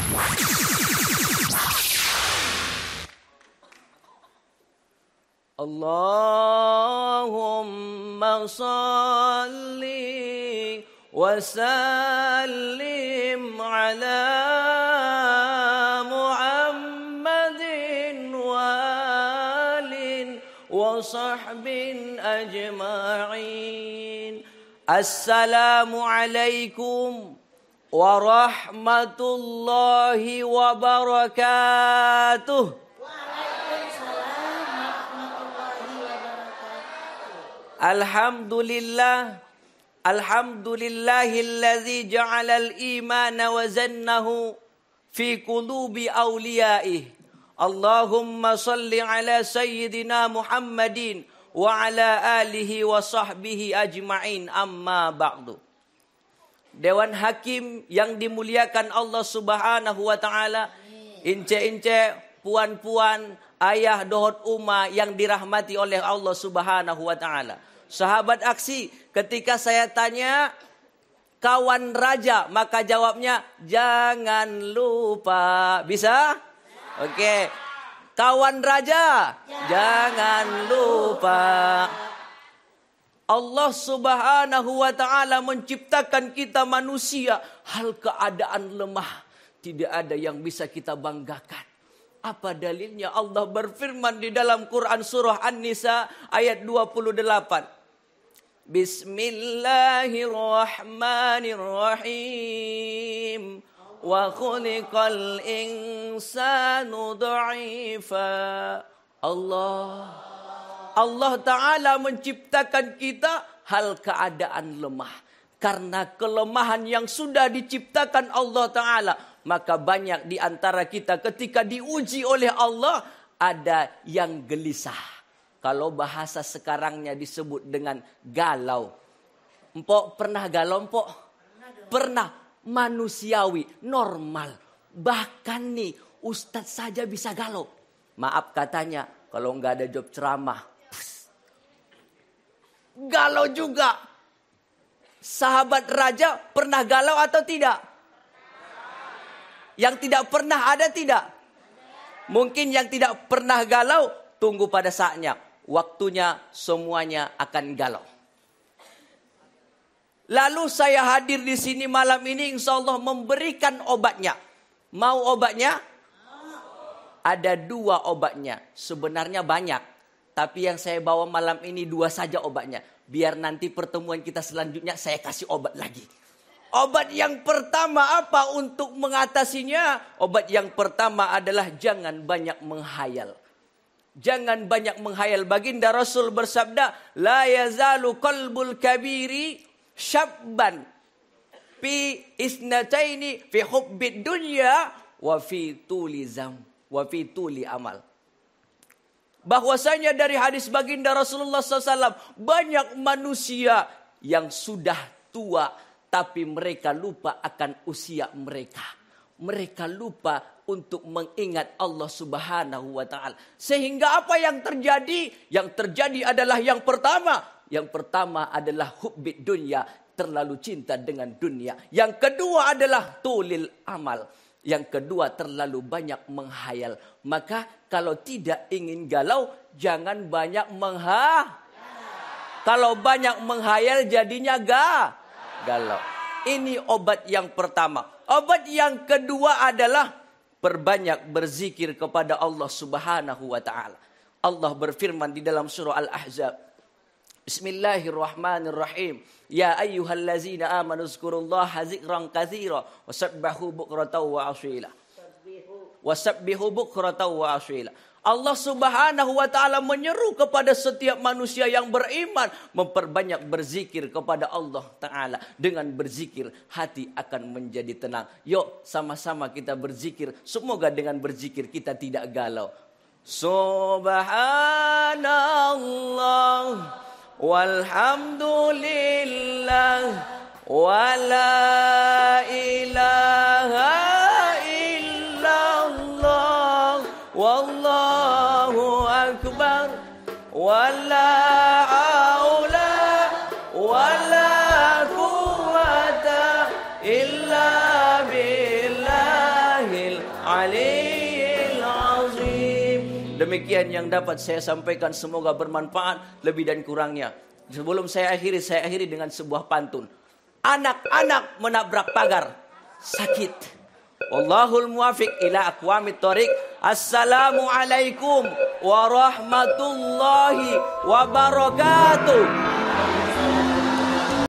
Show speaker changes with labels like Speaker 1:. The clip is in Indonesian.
Speaker 1: Allahumma salli wa sallim ala Muhammadin wa alin wa sahbin ajma'in. Assalamu alaikum warahmatullahi wabarakatuh. Alhamdulillahilladzi ja'alal imana wa zannahu fi qulubi awliyaih. Allahumma salli ala sayyidina Muhammadin wa ala alihi wa sahbihi ajma'in, amma ba'du. Dewan Hakim yang dimuliakan Allah Subhanahu wa taala, ince-ince, puan-puan, ayah dohot umma yang dirahmati oleh Allah Subhanahu wa taala. Sahabat aksi, ketika saya tanya kawan raja, maka jawabnya jangan lupa. Bisa? Oke. Kawan raja, jangan lupa. Allah Subhanahu wa taala menciptakan kita manusia hal keadaan lemah. Tidak ada yang bisa kita banggakan. Apa dalilnya? Allah berfirman di dalam Quran surah An-Nisa ayat 28. Bismillahirrahmanirrahim. Wa khuliqal insanu dha'ifa. Allah Ta'ala menciptakan kita hal keadaan lemah. Karena kelemahan yang sudah diciptakan Allah Ta'ala, maka banyak di antara kita ketika diuji oleh Allah ada yang gelisah. Kalau bahasa sekarangnya disebut dengan galau. Empok pernah galau, empok? Pernah. Manusiawi, normal. Bahkan nih ustadz saja bisa galau. Maaf katanya, kalau nggak ada job ceramah. Galau juga. Sahabat raja pernah galau atau tidak? Yang tidak pernah ada tidak? Mungkin yang tidak pernah galau, tunggu pada saatnya. Waktunya semuanya akan galau. Lalu saya hadir di sini malam ini, insya Allah memberikan obatnya. Mau obatnya? Ada 2 obatnya. Sebenarnya banyak. Tapi yang saya bawa malam ini 2 saja obatnya. Biar nanti pertemuan kita selanjutnya saya kasih obat lagi. Obat yang pertama apa untuk mengatasinya? Obat yang pertama adalah jangan banyak menghayal. Jangan banyak menghayal. Baginda Rasul bersabda, la yazalu qalbul kabiri syabban fi isnataini fi hubbid dunya wa fi tuli amal. Bahwasanya dari hadis baginda Rasulullah SAW, banyak manusia yang sudah tua tapi mereka lupa akan usia mereka. Mereka lupa untuk mengingat Allah Subhanahu wa taala. Sehingga apa yang terjadi? Yang terjadi adalah yang pertama adalah hubbid dunya, terlalu cinta dengan dunia. Yang kedua adalah tulil amal. Yang kedua terlalu banyak menghayal. Maka kalau tidak ingin galau, jangan banyak Kalau banyak menghayal jadinya galau. Ini obat yang pertama. Obat yang kedua adalah perbanyak berzikir kepada Allah Subhanahu wa taala. Allah berfirman di dalam surah Al-Ahzab. Bismillahirrahmanirrahim. Ya ayyuhallazina amanu zkurullaha dzikran katsira wasabbihu bukratan wa asila. Wasabbihu bukratan wa asila. Allah Subhanahu wa taala menyeru kepada setiap manusia yang beriman memperbanyak berzikir kepada Allah taala. Dengan berzikir hati akan menjadi tenang. Yuk sama-sama kita berzikir. Semoga dengan berzikir kita tidak galau. Subhanallah walhamdulillah wa la ilaha illallah wallahu akbar wa la haula wa la quwwata illa billahi aliyil azim. Demikian yang dapat saya sampaikan, semoga bermanfaat lebih dan kurangnya. Sebelum saya akhiri dengan sebuah pantun. Anak-anak menabrak pagar sakit. Wallahul muwafiq ila aqwamit thoriq. Assalamualaikum warahmatullahi wabarakatuh.